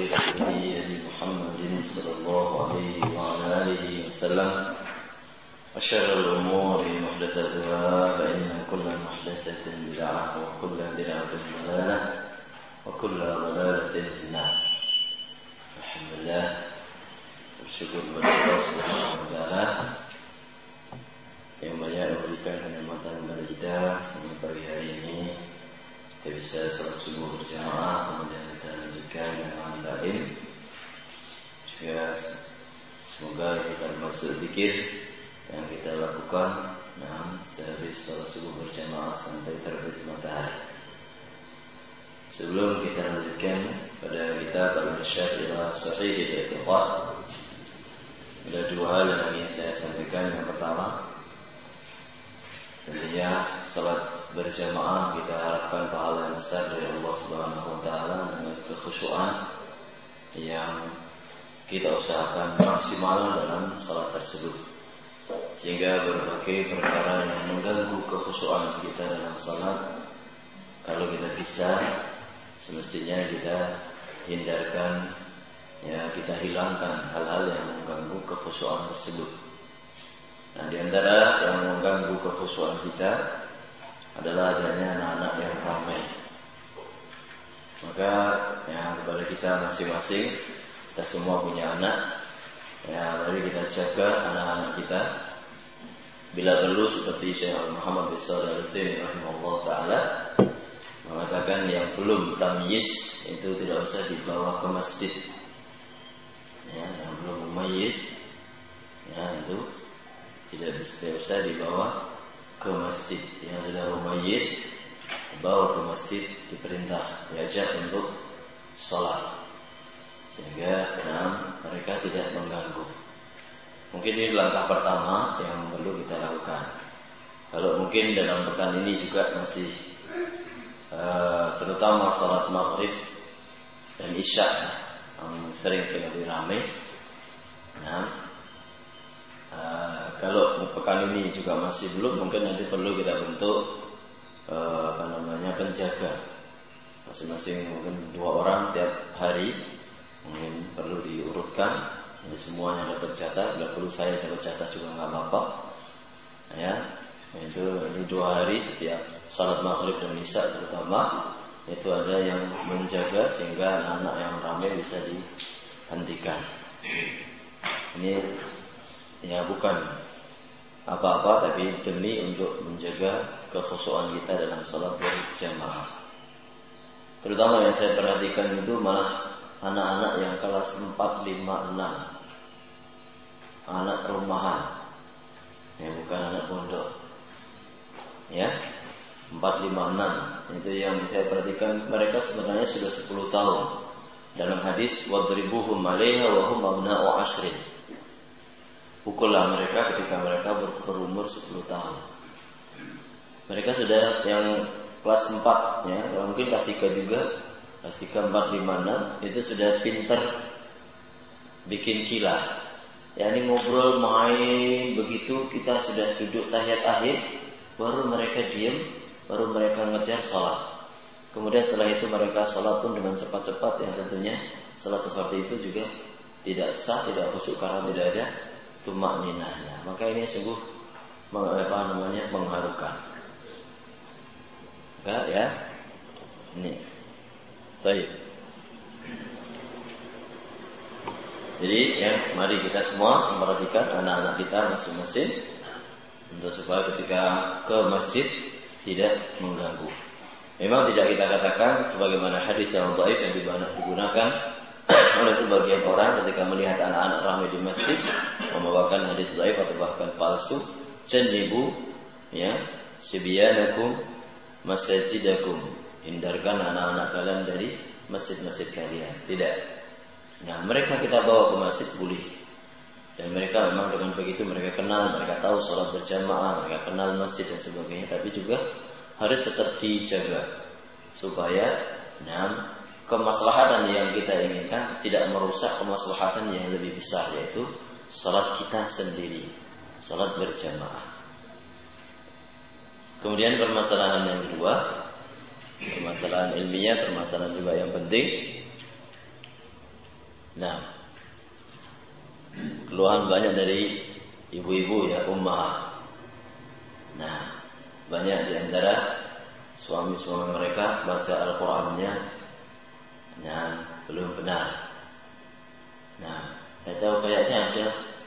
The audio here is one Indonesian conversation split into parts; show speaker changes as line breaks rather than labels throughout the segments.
خير هدي محمد صلى الله عليه وعلى آله وسلم وشر الأمور محدثاتها فإن كل محدثة بدعة وكل بدعة ضلالة وكل ضلالة في النار. Alhamdulillah, bersyukur kepada Allah Subhanahu wa taala yang banyak memberikan kenikmatan kepada kita sehingga pagi hari ini kita bisa salat subuh berjamaah, kemudian kita lanjutkan dengan lain. Juga semoga kita termasuk zikir yang kita lakukan sehabis salat subuh berjamaah sampai terbit matahari. Sebelum kita lanjutkan pada kitab Al-Irsyad ila Sahih al-I'tiqad, ada dua hal yang ingin saya sampaikan. Yang pertama, tentunya salat berjamaah kita harapkan pahala yang besar dari Allah Subhanahu wa taala dengan kekhusyuan yang kita usahakan maksimal dalam salat tersebut, sehingga berbagai perkara yang mengganggu kekhusyuan kita dalam salat, kalau kita bisa semestinya kita hindarkan, kita hilangkan hal-hal yang mengganggu kekhusyuan tersebut. Nah, di antara yang mengganggu kekhusyuan kita adalah adanya anak-anak yang ramai. Maka kepada kita masing-masing, kita semua punya anak, mari kita jaga anak-anak kita. Bila perlu, seperti Syekh Muhammad bin Shalih Al-Utsaimin rahimahullah taala mengatakan, yang belum tamyiz itu tidak usah dibawa ke masjid. Yang belum mumayyiz, itu tidak usah dibawa ke masjid. Yang sudah mumayyiz dibawa ke masjid, diperintah, diajak untuk sholat, sehingga mereka tidak mengganggu. Mungkin ini langkah pertama yang perlu kita lakukan. Kalau mungkin dalam pekan ini juga masih terutama salat maghrib dan isya yang sering sekali ramai. Kalau pekan ini juga masih belum, mungkin nanti perlu kita bentuk penjaga masing-masing, mungkin 2 orang tiap hari, mungkin perlu diurutkan. Jadi semuanya dapat jatah. Bila perlu saya dapat jatah juga nggak apa-apa. Ini 2 hari setiap salat maghrib dan isya terutama, itu ada yang menjaga sehingga anak-anak yang ramai bisa dihentikan. Ini bukan apa-apa, tapi demi untuk menjaga kekhusyuan kita dalam salat berjamaah. Terutama yang saya perhatikan itu malah anak-anak yang kelas 4, 5, 6, anak rumahan, bukan anak pondok. 4, 5, 6 itu yang saya perhatikan, mereka sebenarnya sudah 10 tahun. Dalam hadis, wadribuhum 'alaiha wa hum abna'u 'ashrin. Pukullah mereka ketika mereka berumur 10 tahun. Mereka sudah yang kelas 4, mungkin kelas 3 juga, kelas 3, 4, 5, 6 itu sudah pinter bikin kilah. Ini ngobrol main begitu, kita sudah duduk tahiyat akhir, baru mereka diam, baru mereka ngejar sholat. Kemudian setelah itu mereka sholat pun dengan cepat-cepat, yang tentunya sholat seperti itu juga tidak sah, tidak khusyuk karena tidak ada tumakninahnya. Maka ini sungguh mengharukan. Enggak ya? Ini. Baik. Jadi mari kita semua memperhatikan anak-anak kita masing-masing, untuk supaya ketika ke masjid tidak mengganggu. Memang tidak kita katakan sebagaimana hadis yang dhaif yang digunakan oleh sebagian orang ketika melihat anak-anak ramai di masjid, membawakan hadis dhaif atau bahkan palsu. Janibu sibyanakum masajidakum, hindarkan anak-anak kalian dari masjid-masjid kalian. Tidak. Mereka kita bawa ke masjid boleh. Dan mereka memang dengan begitu mereka kenal, mereka tahu sholat berjamaah, mereka kenal masjid dan sebagainya. Tapi juga harus tetap dijaga supaya kemaslahatan yang kita inginkan tidak merusak kemaslahatan yang lebih besar, yaitu sholat kita sendiri, sholat berjamaah. Kemudian permasalahan yang kedua, permasalahan ilmiah, permasalahan juga yang penting. Nah, keluhan banyak dari ibu-ibu ya, ummah. Nah, banyak di antara suami-suami mereka baca Al-Qur'annya dan belum benar. Nah, saya tahu kayaknya ada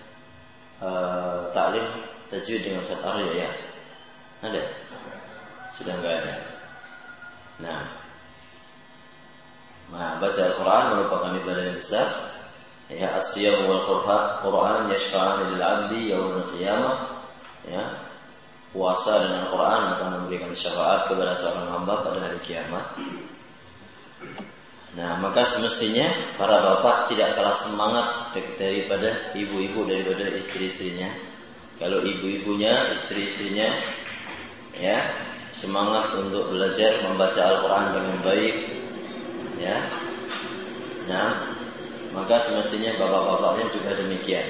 taklim tajwid dengan Ustaz Arya ya. Ada? Sudah enggak ada. Nah, baca Al-Quran merupakan ibadah yang besar. Ya, as-siyam wal Quran yashfa'an lil 'abdi yaumil qiyamah. Ya, puasa dan Al-Quran akan memberikan syafaat kepada seorang hamba pada hari kiamat. Nah, maka semestinya para bapak tidak kalah semangat daripada ibu-ibu, daripada istri-istrinya. Kalau ibu-ibunya, istri-istrinya ya, semangat untuk belajar membaca Al-Quran dengan baik, ya. Nah, maka semestinya bapak-bapaknya juga demikian.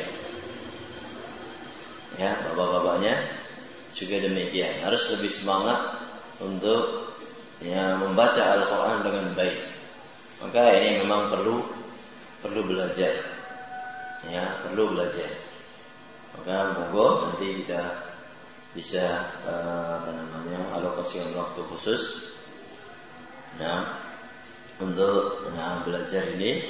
Ya, bapak-bapaknya juga demikian. Harus lebih semangat untuk ya membaca Al-Quran dengan baik. Maka ini memang perlu belajar. Ya, perlu belajar. Maka monggo nanti kita bisa alokasikan waktu khusus untuk belajar ini.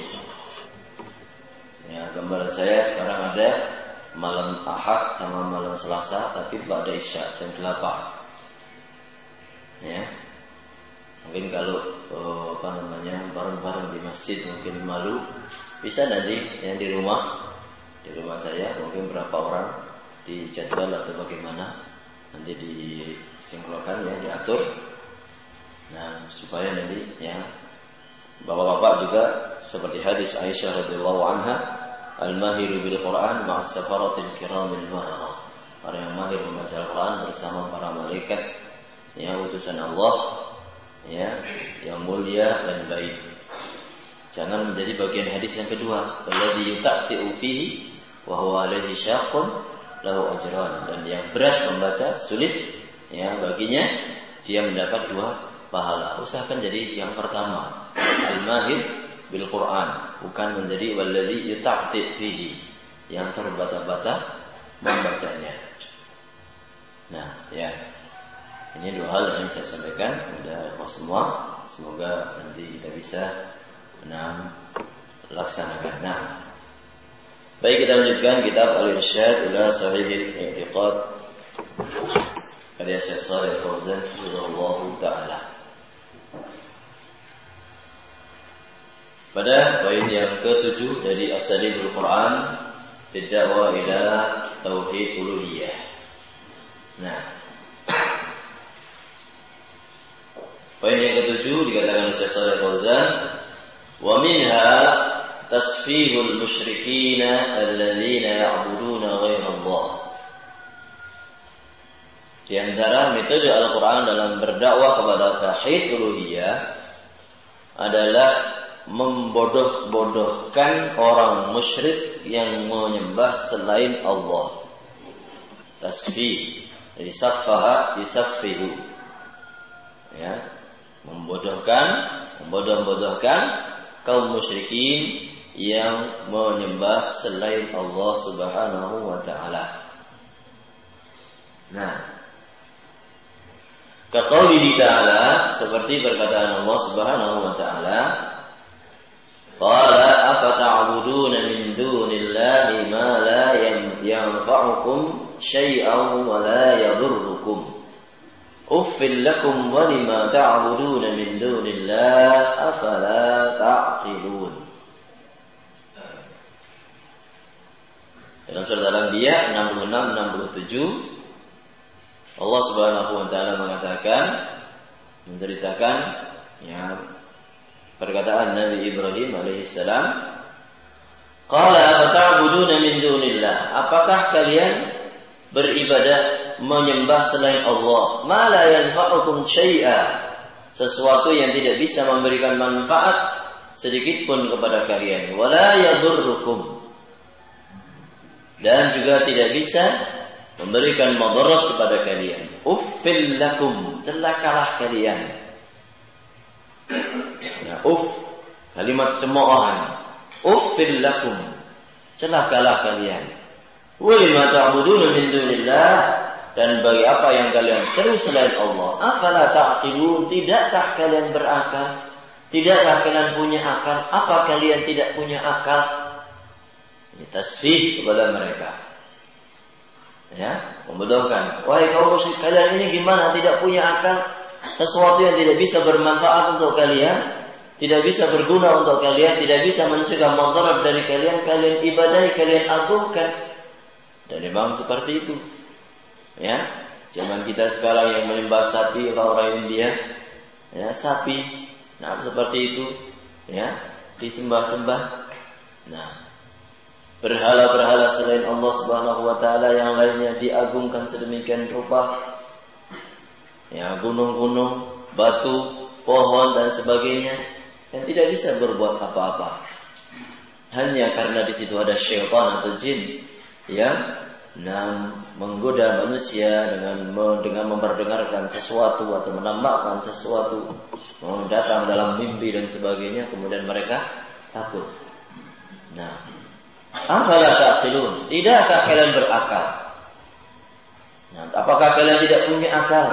Ya, gambar saya sekarang ada malam Ahad sama malam Selasa, tapi pada Isya jam 8. Ya. Mungkin kalau bareng-bareng di masjid mungkin malu, bisa nanti yang di rumah saya mungkin berapa orang dijadwal atau bagaimana, nanti disinkronkan ya, diatur. Nah, supaya nanti ya bapak-bapak juga seperti hadis Aisyah radhiyallahu anha, al-mahiru bil Quran ma'as safaratil kiramil bararah. Orang yang mahir membaca Al-Quran bersama para malaikat ya, utusan Allah ya, yang mulia dan baik. Jangan menjadi bagian hadis yang kedua, alladzi yuta'ti'u fihi wa huwa alaihi syaqqun lahu ajran. Dan yang berat membaca, sulit ya baginya, dia mendapat 2 pahala. Usahakan jadi yang pertama, al-mahir bil Quran, bukan menjadi walladzi yuta'ti' fihi, yang terbata-bata membacanya. Nah, ya. Ini 2 hal yang saya sampaikan kepada semua. Semoga nanti kita bisa laksanakan. Nah, baik, kita lanjutkan kitab Al-Irsyad ila Sahih Al-I'tiqad karya Syekh Shalih Al-Fauzan hafizahullah taala. Pada poin yang ke-7 dari Asalibul Quran fi da'wah ila tauhid uluhiyah. Nah, poin yang ke-7 dikatakan oleh Syekh Shalih Al-Fauzan, wa minha tasfihul musyrikin alladzina ya'buduna ghaira Allah. Di antara metode Al-Quran dalam berdakwah kepada tauhid uluhiyah adalah membodoh-bodohkan orang musyrik yang menyembah selain Allah. Tasfih, jadi saffaha yusaffihu. Ya, membodoh-bodohkan kaum musyrikin yang menyembah selain Allah Subhanahu wa taala. Nah, kaqaulihi ta'ala, seperti perkataan Allah Subhanahu wa taala, qala afata'buduna min dunillahi ma la yanfa'ukum syai'an wa la yadurrukum. Uffil lakum wa lima ta'buduna min dunillah afala ta'qilun. Dalam surat Al-Anbiya 66-67 Allah Subhanahu wa taala mengatakan, menceritakan ya perkataan Nabi Ibrahim alaihissalam, qala afata'buduna min dunillah, apakah kalian beribadah menyembah selain Allah, ma la yanfa'ukum syai'a, sesuatu yang tidak bisa memberikan manfaat sedikit pun kepada kalian, wala yadurrukum, dan juga tidak bisa memberikan madarat kepada kalian. Uffil lakum, celakalah kalian. Ya, kalimat cemoohan. Uffil lakum, celakalah kalian. Wa lima ta'buduna min dunillah, dan bagi apa yang kalian seru selain Allah. Afala ta'qilun, tidakkah kalian berakal? Tidakkah kalian punya akal? Apa kalian tidak punya akal? Ini tasfih kepada mereka. Ya, membodohkan. Wahai kaum musyrik, kalian ini gimana tidak punya akal? Sesuatu yang tidak bisa bermanfaat untuk kalian, tidak bisa berguna untuk kalian, tidak bisa mencegah mudarat dari kalian, kalian ibadahi, kalian agungkan. Dan memang seperti itu. Ya, zaman kita sekarang yang menyembah sapi, orang India, ya, sapi, nah seperti itu, ya, disembah-sembah. Nah, berhala-berhala selain Allah Subhanahu wa taala yang lainnya diagungkan sedemikian rupa. Ya, gunung-gunung, batu, pohon dan sebagainya yang tidak bisa berbuat apa-apa. Hanya karena di situ ada syaitan atau jin yang menggoda manusia dengan memperdengarkan sesuatu atau menampakkan sesuatu, datang dalam mimpi dan sebagainya, kemudian mereka takut. Nah, afala ta'qilun, tidakkah kalian berakal? Nah, apakah kalian tidak punya akal?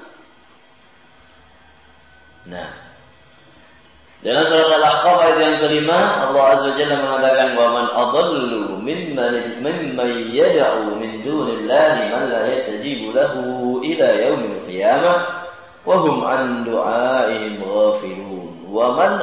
Nah, dalam surat Al-Ahqaf ayat yang kelima, Allah Azza wa Jalla mengatakan, wa man adallu mimman yad'u min dunillahi man la yastajibu lahu ila yaumil qiyamah wa hum an du'aihim ghafilun. Wa man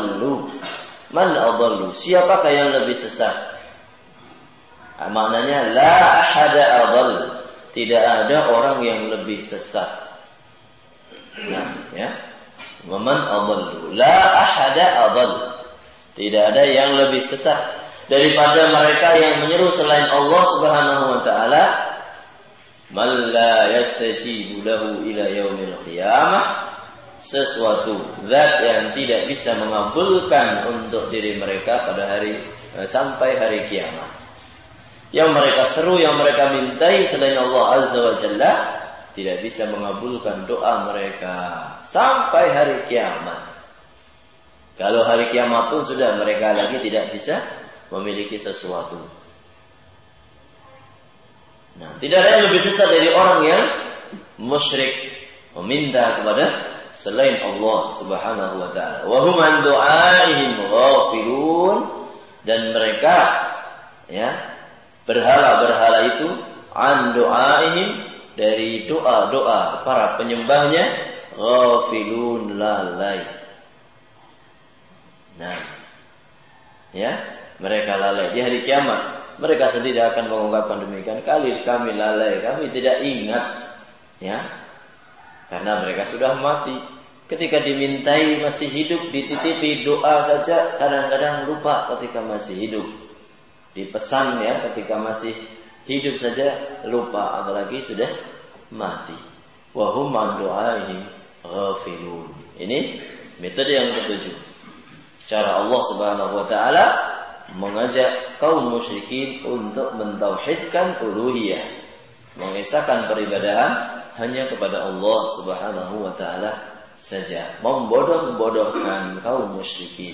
adallu, siapakah yang lebih sesat? Maknanya la ahada adall, tidak ada orang yang lebih sesat. Nah, ya. Waman adallu, la ahada adall, tidak ada yang lebih sesat daripada mereka yang menyeru selain Allah Subhanahu wa taala, man la yastajibu lahu ila yaumil qiyamah, sesuatu zat yang tidak bisa mengabulkan untuk diri mereka pada hari sampai hari kiamat. Yang mereka seru, yang mereka mintai selain Allah Azza wa Jalla, tidak bisa mengabulkan doa mereka sampai hari kiamat. Kalau hari kiamat pun sudah mereka lagi tidak bisa memiliki sesuatu. Nah, tidak ada yang lebih sesat dari orang yang musyrik, meminta kepada selain Allah Subhanahu wa taala. Wa hum an du'aihim ghafilun, dan mereka, ya, berhala-berhala itu an du'aihim, dari doa-doa para penyembahnya, ghafilun, lalai. Nah, ya, mereka lalai di hari kiamat. Mereka sendiri akan mengungkapkan demikian, kami lalai, kami tidak ingat, ya, karena mereka sudah mati. Ketika dimintai masih hidup, dititipi doa saja kadang-kadang lupa ketika masih hidup. Dipesan, ya, ketika masih hidup saja lupa, apalagi sudah mati. Wa hum an du'aihim ghafilun. Ini metode yang ketujuh. Cara Allah Subhanahu wa taala mengajak kaum musyrikin untuk mentauhidkan uluhiyah, mengesahkan peribadahan hanya kepada Allah Subhanahu wa taala saja, membodoh-bodohkan kaum musyrikin,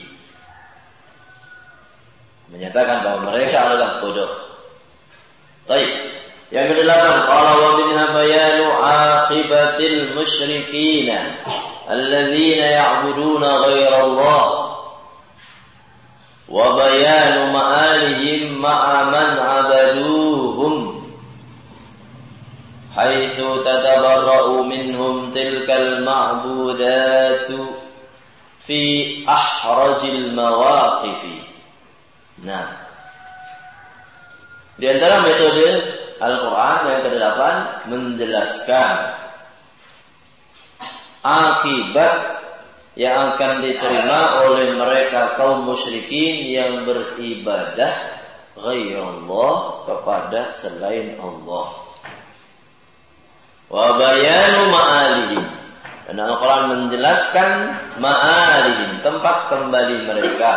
menyatakan bahwa mereka adalah bodoh. Baik, yang kedelapan, qala wa minha bayanu aqibatil musyrikin alladzina ya'buduna ghaira Allah wa bayanu ma'alihim ma'a man 'abaduhum haitsu tatabarra'u minhum tilkal ma'budatu fi ahrajil mawaqifi. Nah, di antara metode Al-Quran yang ke-8 menjelaskan akibat yang akan diterima oleh mereka kaum musyrikin yang beribadah ghairallah, kepada selain Allah. Wa bayanu ma'alihim, dan Al-Quran menjelaskan ma'alihim, tempat kembali mereka,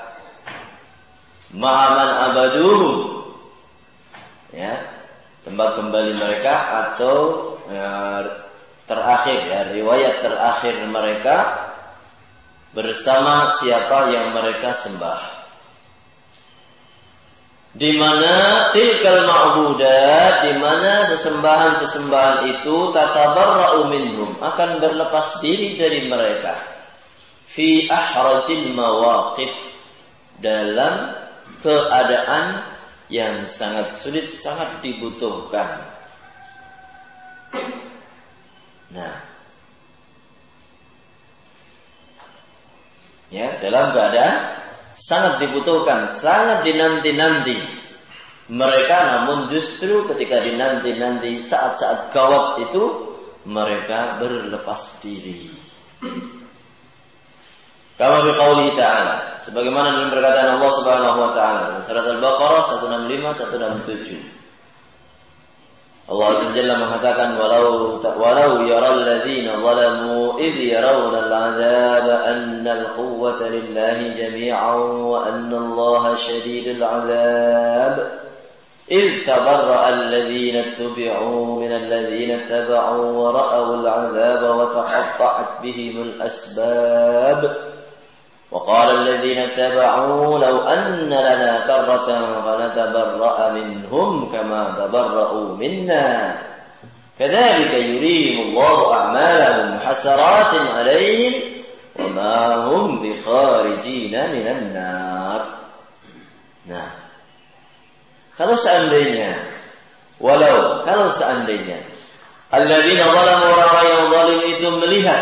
ma'aman abaduhum, ya, tempat kembali mereka, atau terakhir, ya, riwayat terakhir mereka bersama siapa yang mereka sembah. di mana tilkal ma'budat, di mana sesembahan-sesembahan itu tatabarra'u minhum, akan berlepas diri dari mereka fi ahrajil mawaqif, dalam keadaan yang sangat sulit, sangat dibutuhkan. Nah, ya, dalam keadaan sangat dibutuhkan, sangat dinanti-nanti mereka, namun justru ketika dinanti-nanti saat-saat gawat itu mereka berlepas diri. Kama biqaulihi ta'ala, sebagaimana dalam perkataan Allah Subhanahu wa taala dalam surat Al-Baqarah 165 167. Allah Azza wa Jalla mengatakan walau yaral ladzina zalamu idh yarawna al-'adzaba anna al-quwwata lillahi jami'an wa anna Allaha shadidul 'adzab idh tabarra'a alladhina ittubi'u min alladhina ittaba'u wa ra'aw al-'adzaba wa taqatta'at bihim al-asbab وقال الذين اتبعوا لو أن لنا كرة فنتبرأ منهم كما تبرأوا منا كذلك يريهم الله أعمالهم حسرات عليهم وما هم بخارجين من النار. Nah, kalau seandainya alladzina zalamu, orang yang zalim itu melihat,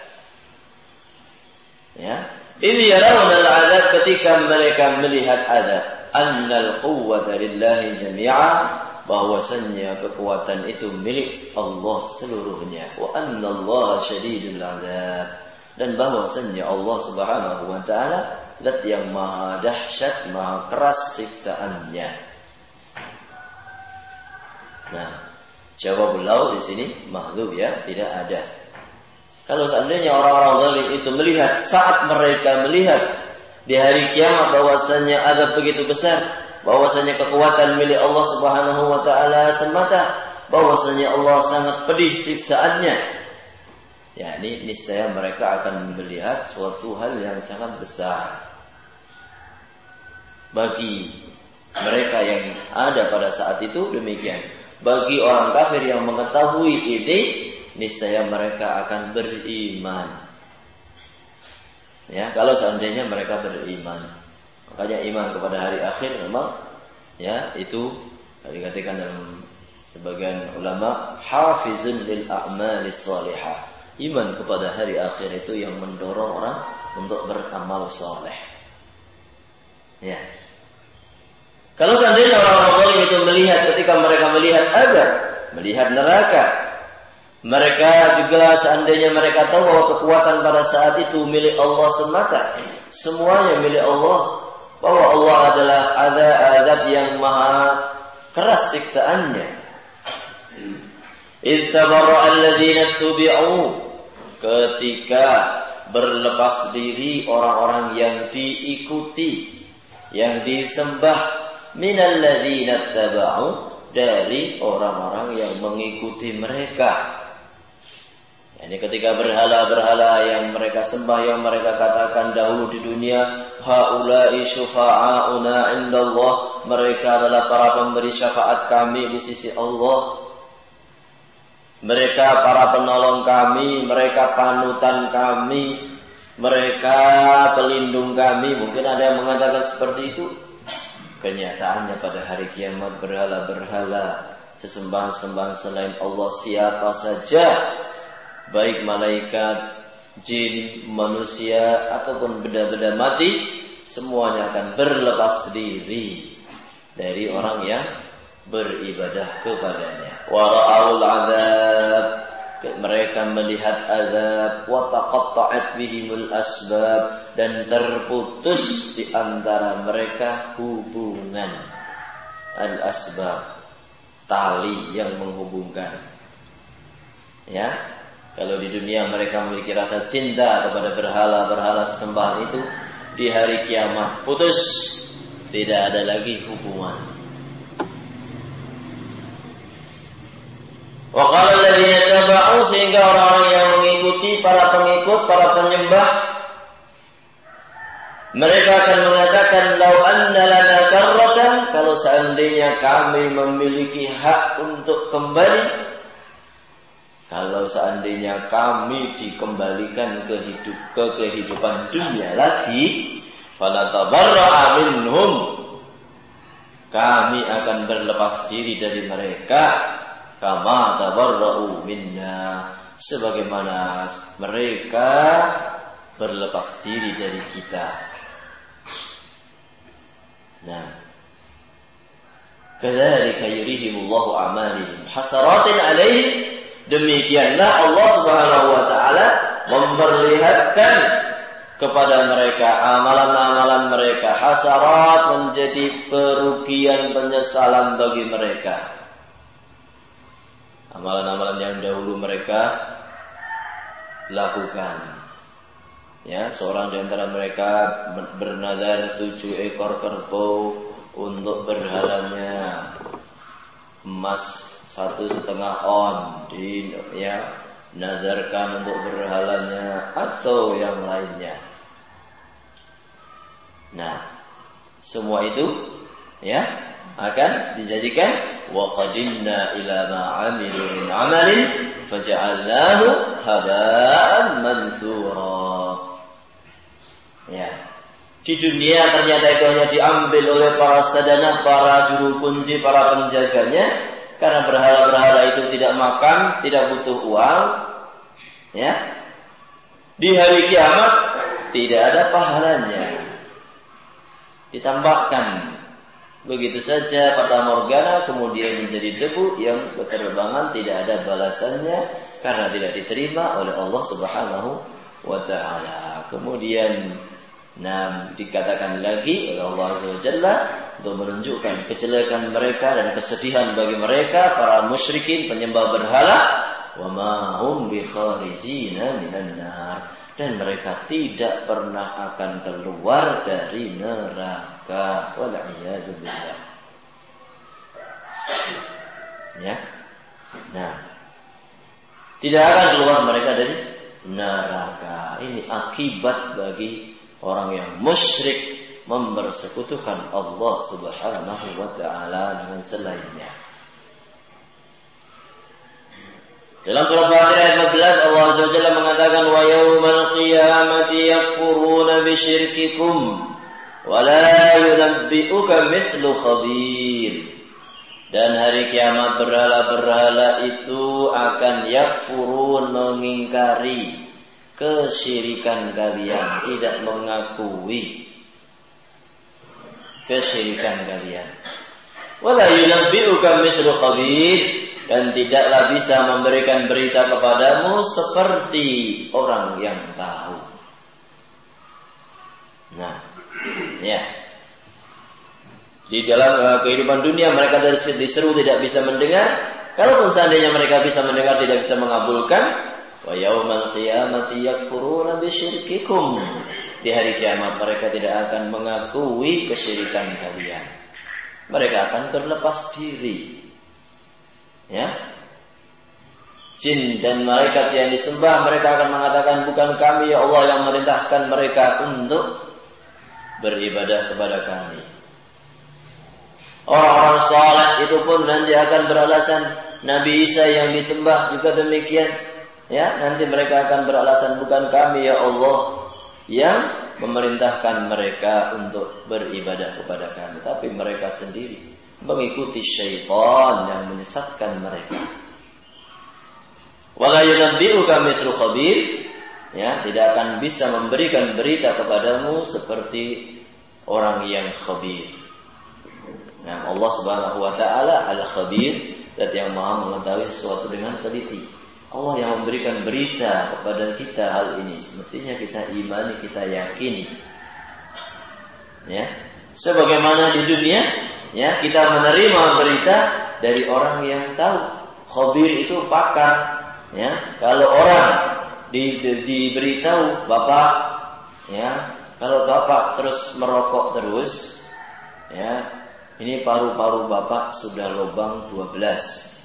ya, ini yarawna al-'adzab, ketika mereka melihat azab, annal quwwata lillahi jami'a, bahwasanya kekuatan itu milik Allah seluruhnya, wa anna Allah syadidul 'adzab, dan bahwasanya Allah Subhanahu wa taala zat yang maha dahsyat, maha keras siksaannya. Nah, jawab beliau di sini mahdzuf, ya, tidak ada. Kalau seandainya orang-orang zalim itu melihat, saat mereka melihat di hari kiamat bahwasanya azab begitu besar, bahwasanya kekuatan milik Allah Subhanahu wa taala semata, bahwasanya Allah sangat pedih siksaannya, ya, ini niscaya mereka akan melihat suatu hal yang sangat besar. Bagi mereka yang ada pada saat itu demikian. Bagi orang kafir yang mengetahui ini, niscaya mereka akan beriman. Ya, kalau seandainya mereka beriman. Makanya iman kepada hari akhir memang, ya, itu dikatakan dalam sebagian ulama hafizun lil a'malis shalihah. Iman kepada hari akhir itu yang mendorong orang untuk beramal saleh. Ya. Kalau seandainya orang-orang zalim itu melihat, ketika mereka melihat azab, melihat neraka, mereka juga seandainya mereka tahu bahwa kekuatan pada saat itu milik Allah semata, semuanya milik Allah, bahwa Allah adalah azab yang maha keras siksaannya. Ittabarra alladzina tubi'u, ketika berlepas diri orang-orang yang diikuti, yang disembah, minalladzina taba'u, dari orang-orang yang mengikuti mereka. Ini ketika berhala-berhala yang mereka sembah, yang mereka katakan dahulu di dunia, haula'i syufa'auna indallah, mereka adalah para pemberi syafaat kami di sisi Allah, mereka para penolong kami, mereka panutan kami, mereka pelindung kami. Mungkin ada yang mengatakan seperti itu. Kenyataannya pada hari kiamat berhala-berhala, sesembahan-sembahan selain Allah, siapa saja, baik malaikat, jin, manusia, ataupun benda-benda mati, semuanya akan berlepas diri dari orang yang beribadah kepadanya. Wa ra'aul 'adzab, mereka melihat azab, wa taqatta'at bihimul asbab, dan terputus di antara mereka hubungan al-asbab, tali yang menghubungkan. Ya, kalau di dunia mereka memiliki rasa cinta kepada berhala-berhala sesembahan itu, di hari kiamat putus, tidak ada lagi hubungan. Wa qala alladziina taba'u, sehingga orang-orang yang mengikuti, para pengikut, para penyembah, mereka akan mengatakan, lau anna lana karratan, kalau seandainya kami memiliki hak untuk kembali, kalau seandainya kami dikembalikan ke kehidupan dunia lagi, falatabarra'a minhum, kami akan berlepas diri dari mereka, kama tabarra'u minna, sebagaimana mereka berlepas diri dari kita. Nah, kadzalika yurihimullahu a'malihim hasaratin 'alaihim, demikianlah Allah Subhanahu wa taala memperlihatkan kepada mereka amalan-amalan mereka hasarat, menjadi kerugian, penyesalan bagi mereka. Amalan-amalan yang dahulu mereka lakukan. Ya, seorang di antara mereka bernazar 7 ekor kerbau untuk berhalanya, emas 1,5 on nazarkan untuk berhalanya, atau yang lainnya. Nah, semua itu ya akan dijadikan wa qadimna ila ma 'amilu min 'amalin faja'alnahu haba'an mansura. Ya, di dunia ternyata itu hanya diambil oleh para sadanah, para juru kunci, para penjaganya, karena berhala-berhala itu tidak makan, tidak butuh uang. Ya, di hari kiamat tidak ada pahalanya, ditambahkan begitu saja fata morgana, kemudian menjadi debu yang berterbangan, tidak ada balasannya karena tidak diterima oleh Allah Subhanahu wa taala. Kemudian dikatakan lagi oleh Allah Azza wa Jalla untuk menunjukkan kejelekan mereka dan kesedihan bagi mereka para musyrikin penyembah berhala, wa ma hum bi kharijina minan nar, dan mereka tidak pernah akan keluar dari neraka. Wal-'iyadzu billah. Ya. Nah, tidak akan keluar mereka dari neraka. Ini akibat bagi orang yang musyrik mempersekutukan Allah Subhanahu wa taala dengan selainnya. Dalam surah Fatir ayat 14 Allah Azza wa Jalla mengatakan wa yaumal qiyamati yakfuruna bisyirkikum wa la yunabbi'uka mithlu khabir. Dan hari kiamat berhala-berhala itu akan yakfurun, mengingkari kesyirikan kalian, tidak mengakui kesyirikan kalian. Wala yunabbi'uka mithlu khabir, dan tidaklah bisa memberikan berita kepadamu seperti orang yang tahu. Nah, ya. Di dalam kehidupan dunia mereka diseru tidak bisa mendengar. Kalaupun seandainya mereka bisa mendengar, tidak bisa mengabulkan. Wa yaumal qiyamati yakfuruna bisyirkikum. Di hari kiamat mereka tidak akan mengakui kesyirikan kalian. Mereka akan berlepas diri. Ya. Jin dan malaikat yang disembah, mereka akan mengatakan, bukan kami ya Allah yang merintahkan mereka untuk beribadah kepada kami. Orang-orang saleh itu pun nanti akan beralasan, Nabi Isa yang disembah juga demikian. Ya, nanti mereka akan beralasan, bukan kami ya Allah yang memerintahkan mereka untuk beribadah kepada kami, tapi mereka sendiri mengikuti syaitan yang menyesatkan mereka. Wala yunabbi'uka mithlu khabir, ya, tidak akan bisa memberikan berita kepadamu seperti orang yang khabir. Nah, Allah Subhanahu wa taala Al-Khabir, zat yang Maha mengetahui sesuatu dengan teliti. Allah yang memberikan berita kepada kita hal ini, semestinya kita imani, kita yakini. Ya, sebagaimana di dunia, ya, kita menerima berita dari orang yang tahu. Khabir itu pakar. Ya, kalau orang diberitahu, Bapak, ya, kalau Bapak terus merokok terus, ya, ini paru-paru Bapak sudah lubang 12.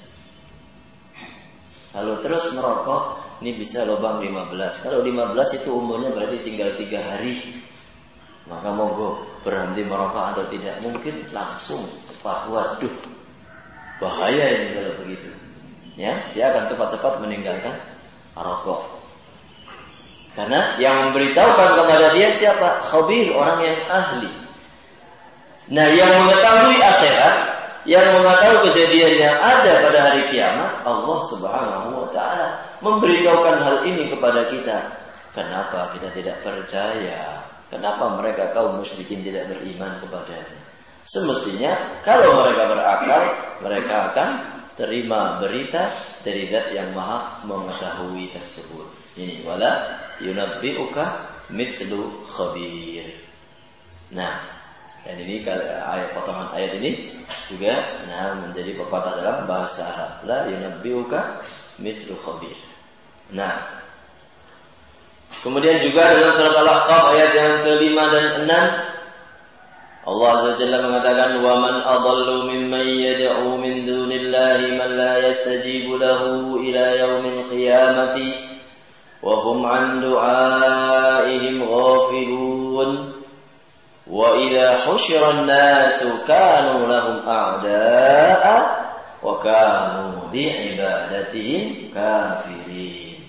Kalau terus merokok, ini bisa lubang 15. Kalau 15 itu umurnya berarti tinggal 3 hari. maka monggo berhenti merokok atau tidak. Mungkin langsung cepat, waduh, bahaya ini kalau begitu. Ya, dia akan cepat-cepat meninggalkan rokok. Karena yang memberitahukan kepada dia siapa? Khabir, orang yang ahli. Nah, yang mengetahui akhirat, yang mengetahui kejadian yang ada pada hari kiamat, Allah Subhanahu wa taala memberitahukan hal ini kepada kita. Kenapa kita tidak percaya? Kenapa mereka kaum musyrikin tidak beriman kepadanya? Semestinya kalau mereka berakal, mereka akan terima berita dari Zat yang Maha mengetahui tersebut. Ini wala yunabbi'uka mithlu khabir. Nah, dan ini potongan ayat ini juga menjadi pepatah dalam bahasa Arab. La yunabbi'uka mithlu khabir. Nah, kemudian juga dalam surat Al-Ahqaf ayat yang ke-5 dan 6 Allah Azza wa Jalla mengatakan wa man adallu mimman yad'u min dunillahi man la yastajibu lahu ila yaumil qiyamati wa hum 'an du'aihim ghafilun wa idza husyira an-nasu kanu lahum a'da'a wa kanu bi'ibadatihim kafirin.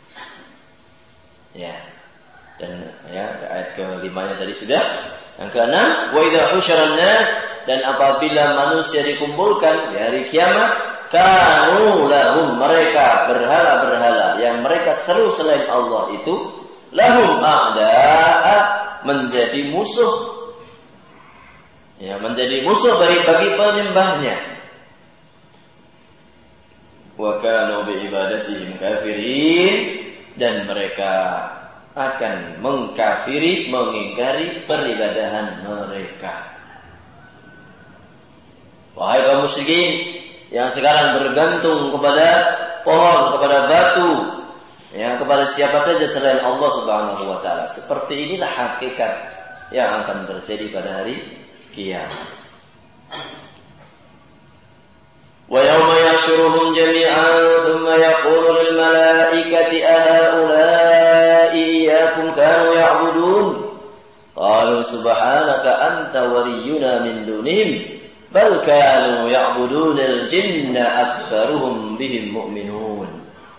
Ya. Dan ayat ke-5-nya tadi sudah. Yang ke-6, wa idza husyaran nas, dan apabila manusia dikumpulkan di hari kiamat, kanu lahum, mereka berhala-berhala yang mereka seru selain Allah itu, lahum a'da'a, menjadi musuh. Ya, menjadi musuh bagi penyembahnya. Wa kanu bi ibadatihim kafirin, dan mereka akan mengkafiri, mengingkari peribadahan mereka. Wahai kaum musyrikin yang sekarang bergantung kepada pohon, kepada batu, ya, kepada siapa saja selain Allah Subhanahu wa taala. Seperti inilah hakikat yang akan terjadi pada hari kiamat. Wa yawma yahsyuruhum jami'an thumma yaqulu lil malaikati ahaula'i iyyakum kanu ya'budun qalu subhanaka anta waliyuna min dunihim bal kanu ya'buduna al-jinna aktsaruhum bihim mu'minun.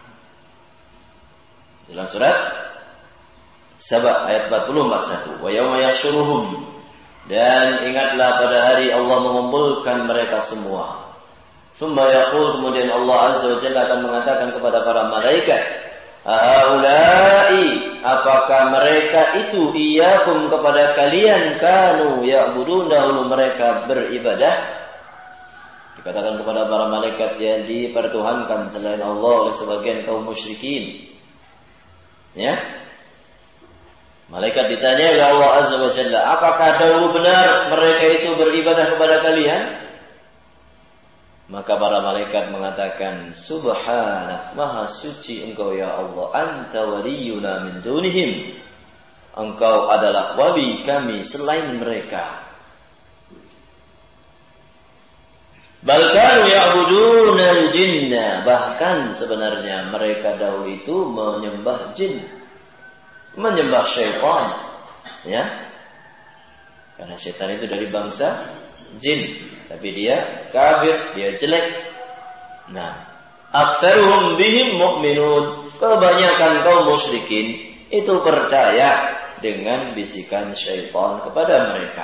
Dalam surat Saba ayat 40 41. Wa yawma yahsyuruhum, dan ingatlah pada hari Allah mengumpulkan mereka semua. Summa yaqul, kemudian Allah Azza wa Jalla akan mengatakan kepada para malaikat, ahaulai, apakah mereka itu iyyakum, kepada kalian, kanu ya'budun, dahulu mereka beribadah. Dikatakan kepada para malaikat yang dipertuhankan selain Allah oleh sebagian kaum musyrikin. Ya, malaikat ditanya oleh Allah Azza wa Jalla, apakah dahulu benar mereka itu beribadah kepada kalian? Maka para malaikat mengatakan, subhanak, maha suci engkau ya Allah, anta waliyuna min dunihim, engkau adalah wali kami selain mereka. Bal kanu ya'buduna al-jinna, bahkan sebenarnya mereka dahulu itu menyembah jin, menyembah syaitan, ya, karena syaitan itu dari bangsa jin, tapi dia kafir, dia jelek. Nah, aktsaruhum bihim mu'minun, kebanyakan kaum musyrikin itu percaya dengan bisikan syaitan kepada mereka.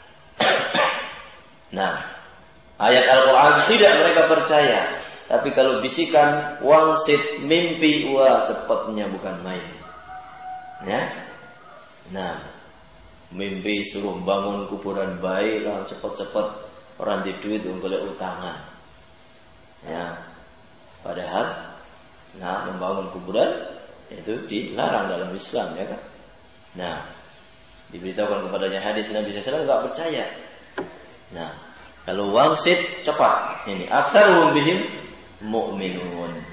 Nah, ayat Al-Quran tidak mereka percaya, tapi kalau bisikan wangsit mimpi, wah cepatnya bukan main. Ya, nah, mimpi suruh bangun kuburan, baiklah cepat-cepat orang di duit oleh utangan. Ya, padahal membangun kuburan itu dilarang dalam Islam, ya kan? Nah, diberitahukan kepadanya hadis Nabi SAW, enggak percaya. Nah, kalau wangsit cepat, ini aktsaruhum bihim mu'minun.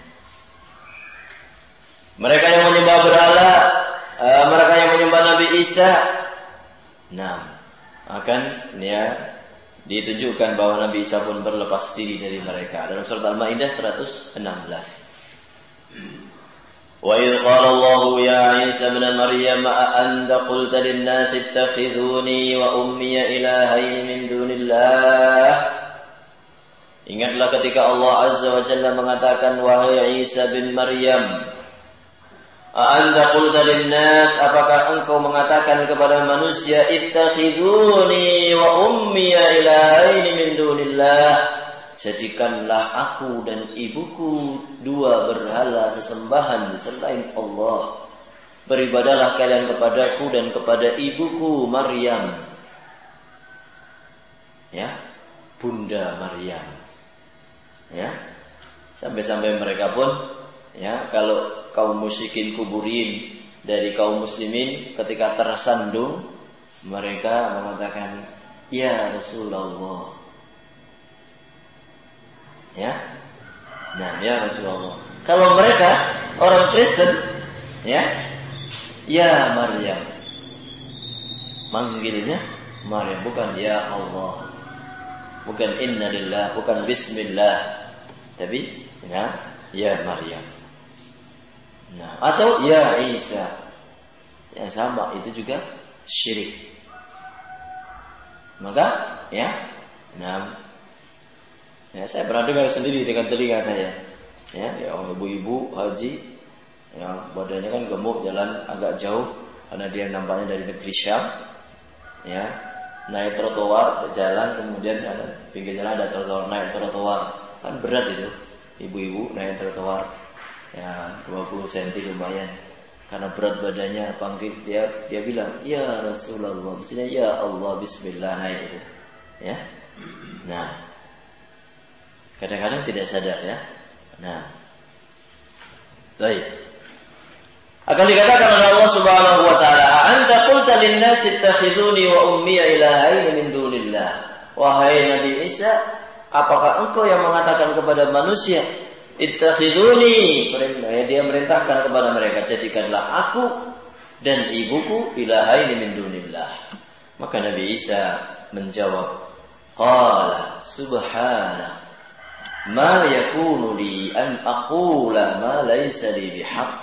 Mereka yang menyembah berhala, mereka yang menyembah Nabi Isa, nah, akan ditunjukkan bahwa Nabi Isa pun berlepas diri dari mereka. Dalam surat Al-Maidah 116. وإذ قال الله يا عيسى ابن مريم أأنت قلت للناس اتخذوني وأمي إلهين من دون الله. Ingatlah ketika Allah Azza wa Jalla mengatakan, wahai Isa bin Maryam, a'anta qulta linnas, apakah engkau mengatakan kepada manusia, ittakhiduni wa ummiya ilahaini min dunillah, jadikanlah aku dan ibuku dua berhala sesembahan selain Allah. Beribadahlah kalian kepadaku dan kepada ibuku Maryam. Ya, Bunda Maryam. Ya, sampai-sampai mereka pun, ya, kalau kaum musyrikin kuburin dari kaum muslimin ketika tersandung, mereka mengatakan, ya Rasulullah. Ya, nah, ya Rasulullah. Kalau mereka orang Kristen, ya Maryam, manggilnya Maryam, bukan ya Allah, bukan inna lillah, bukan bismillah, tapi ya Maryam. Nah, atau ya Isa, yang sama, itu juga syirik. Maka, ya, saya pernah dengar sendiri dengan telinga saya. Ya, ibu-ibu haji, yang badannya kan gemuk, jalan agak jauh, karena dia nampaknya dari negeri Syam. Ya, naik trotoar, berjalan, kemudian pinggir jalan ada trotoar, naik trotoar, kan berat itu. Ibu-ibu naik trotoar, ya 20 cm lumayan. Karena berat badannya, panggil dia bilang, ya Rasulullah, mestinya ya Allah, bismillah, naik itu. Ya, nah, kadang-kadang tidak sadar, ya. Nah, baik. Akan dikatakan oleh Allah Subhanahu wa taala, "Anta qulta lin-nasi ittakhiduni wa ummi ilahaini min dunillah." Wahai Nabi Isa, apakah engkau yang mengatakan kepada manusia, ittakhiduni, dia merintahkan kepada mereka, jadikanlah aku dan ibuku ilahaini min dunillah. Maka Nabi Isa menjawab, qala subhana ma yakunu li an aqula ma laysa li bihaqq.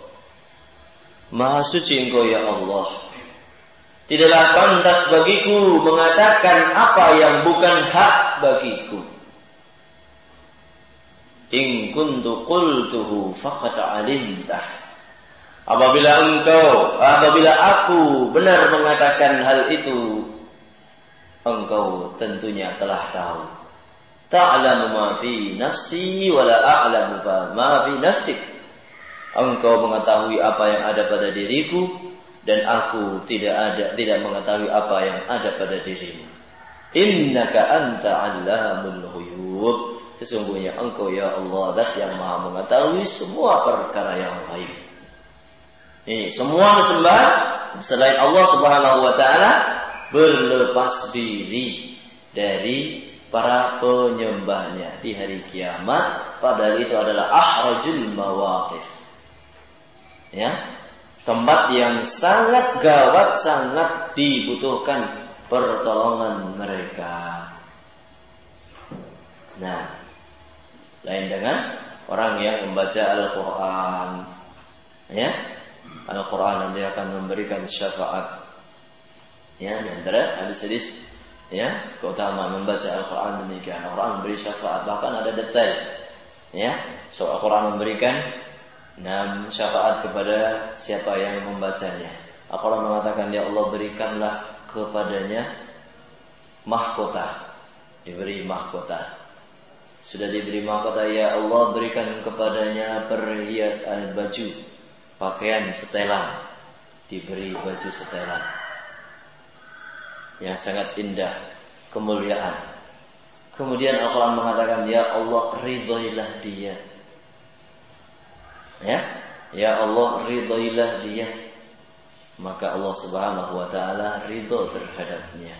Maha suci engkau ya Allah, tidaklah pantas bagiku mengatakan apa yang bukan hak bagiku. In kuntu qultuhu faqad alimtah. Apabila aku benar mengatakan hal itu, engkau tentunya telah tahu. Ta'lamu ma fi nafsi wa la a'lamu ma fi nafsik. Engkau mengetahui apa yang ada pada diriku, dan aku tidak mengetahui apa yang ada pada dirimu. Innaka anta 'allamul ghuyub. Sesungguhnya engkau ya Allah zat yang maha mengetahui semua perkara yang gaib. Ini semua kesembahan selain Allah Subhanahu wa taala berlepas diri dari para penyembahnya di hari kiamat, padahal itu adalah ahrajul mawaqif. Ya, tempat yang sangat gawat, sangat dibutuhkan pertolongan mereka. Nah, lain dengan orang yang membaca Al-Quran, ya, Al-Quran nanti akan memberikan syafaat. Ya, di antara hadis-hadis, ya, keutamaan membaca Al-Quran demikian. Al-Quran memberi syafaat, bahkan ada detail. Ya, so Al-Quran memberikan syafaat kepada siapa yang membacanya. Al-Quran mengatakan, ya Allah berikanlah kepadanya mahkota. Diberi mahkota. Sudah diberi mahkota, ya Allah berikan kepadanya perhiasan baju, pakaian setelan. Diberi baju setelan yang sangat indah, kemuliaan. Kemudian Al-Quran mengatakan, ya Allah ridhoilah dia. Ya Allah ridhoilah dia. Maka Allah Subhanahu wa taala ridho terhadapnya.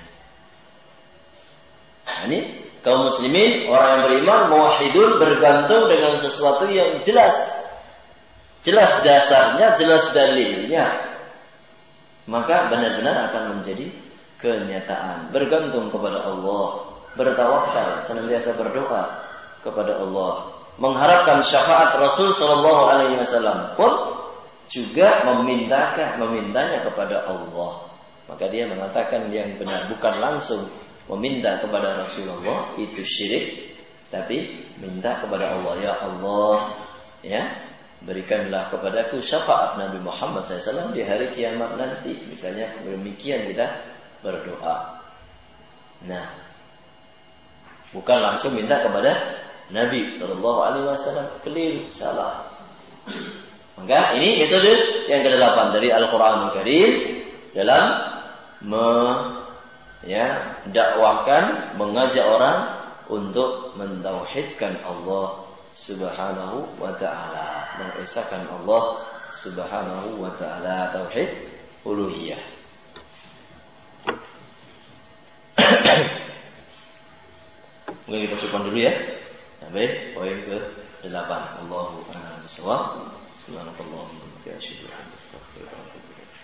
Nah, ini kaum muslimin, orang yang beriman, muwahhidun, bergantung dengan sesuatu yang jelas. Jelas dasarnya, jelas dalilnya. Maka benar-benar akan menjadi kenyataan. Bergantung kepada Allah, bertawakal, senantiasa berdoa kepada Allah mengharapkan syafaat Rasul sallallahu alaihi wasallam pun juga memintanya kepada Allah. Maka dia mengatakan yang benar bukan langsung meminta kepada Rasulullah itu syirik, tapi minta kepada Allah, ya Allah, ya, berikanlah kepadaku syafaat Nabi Muhammad SAW di hari kiamat nanti. Misalnya demikian kita berdoa. Nah, bukan langsung minta kepada Nabi Sallallahu Alaihi Wasallam, keliru, salah. Maka ini metode yang ke-8 dari Al-Quranul Karim dalam dakwahkan, mengajak orang untuk mentauhidkan Allah Subhanahu wa ta'ala, mengesahkan Allah Subhanahu wa ta'ala, tauhid uluhiyah. Mungkin kita cukupkan dulu ya sampai poin ke-8. Allahu a'lam bishawab. Subhanakallahumma wa bihamdika asyhadu an la ilaha illa anta astaghfiruka wa atubu ilaik.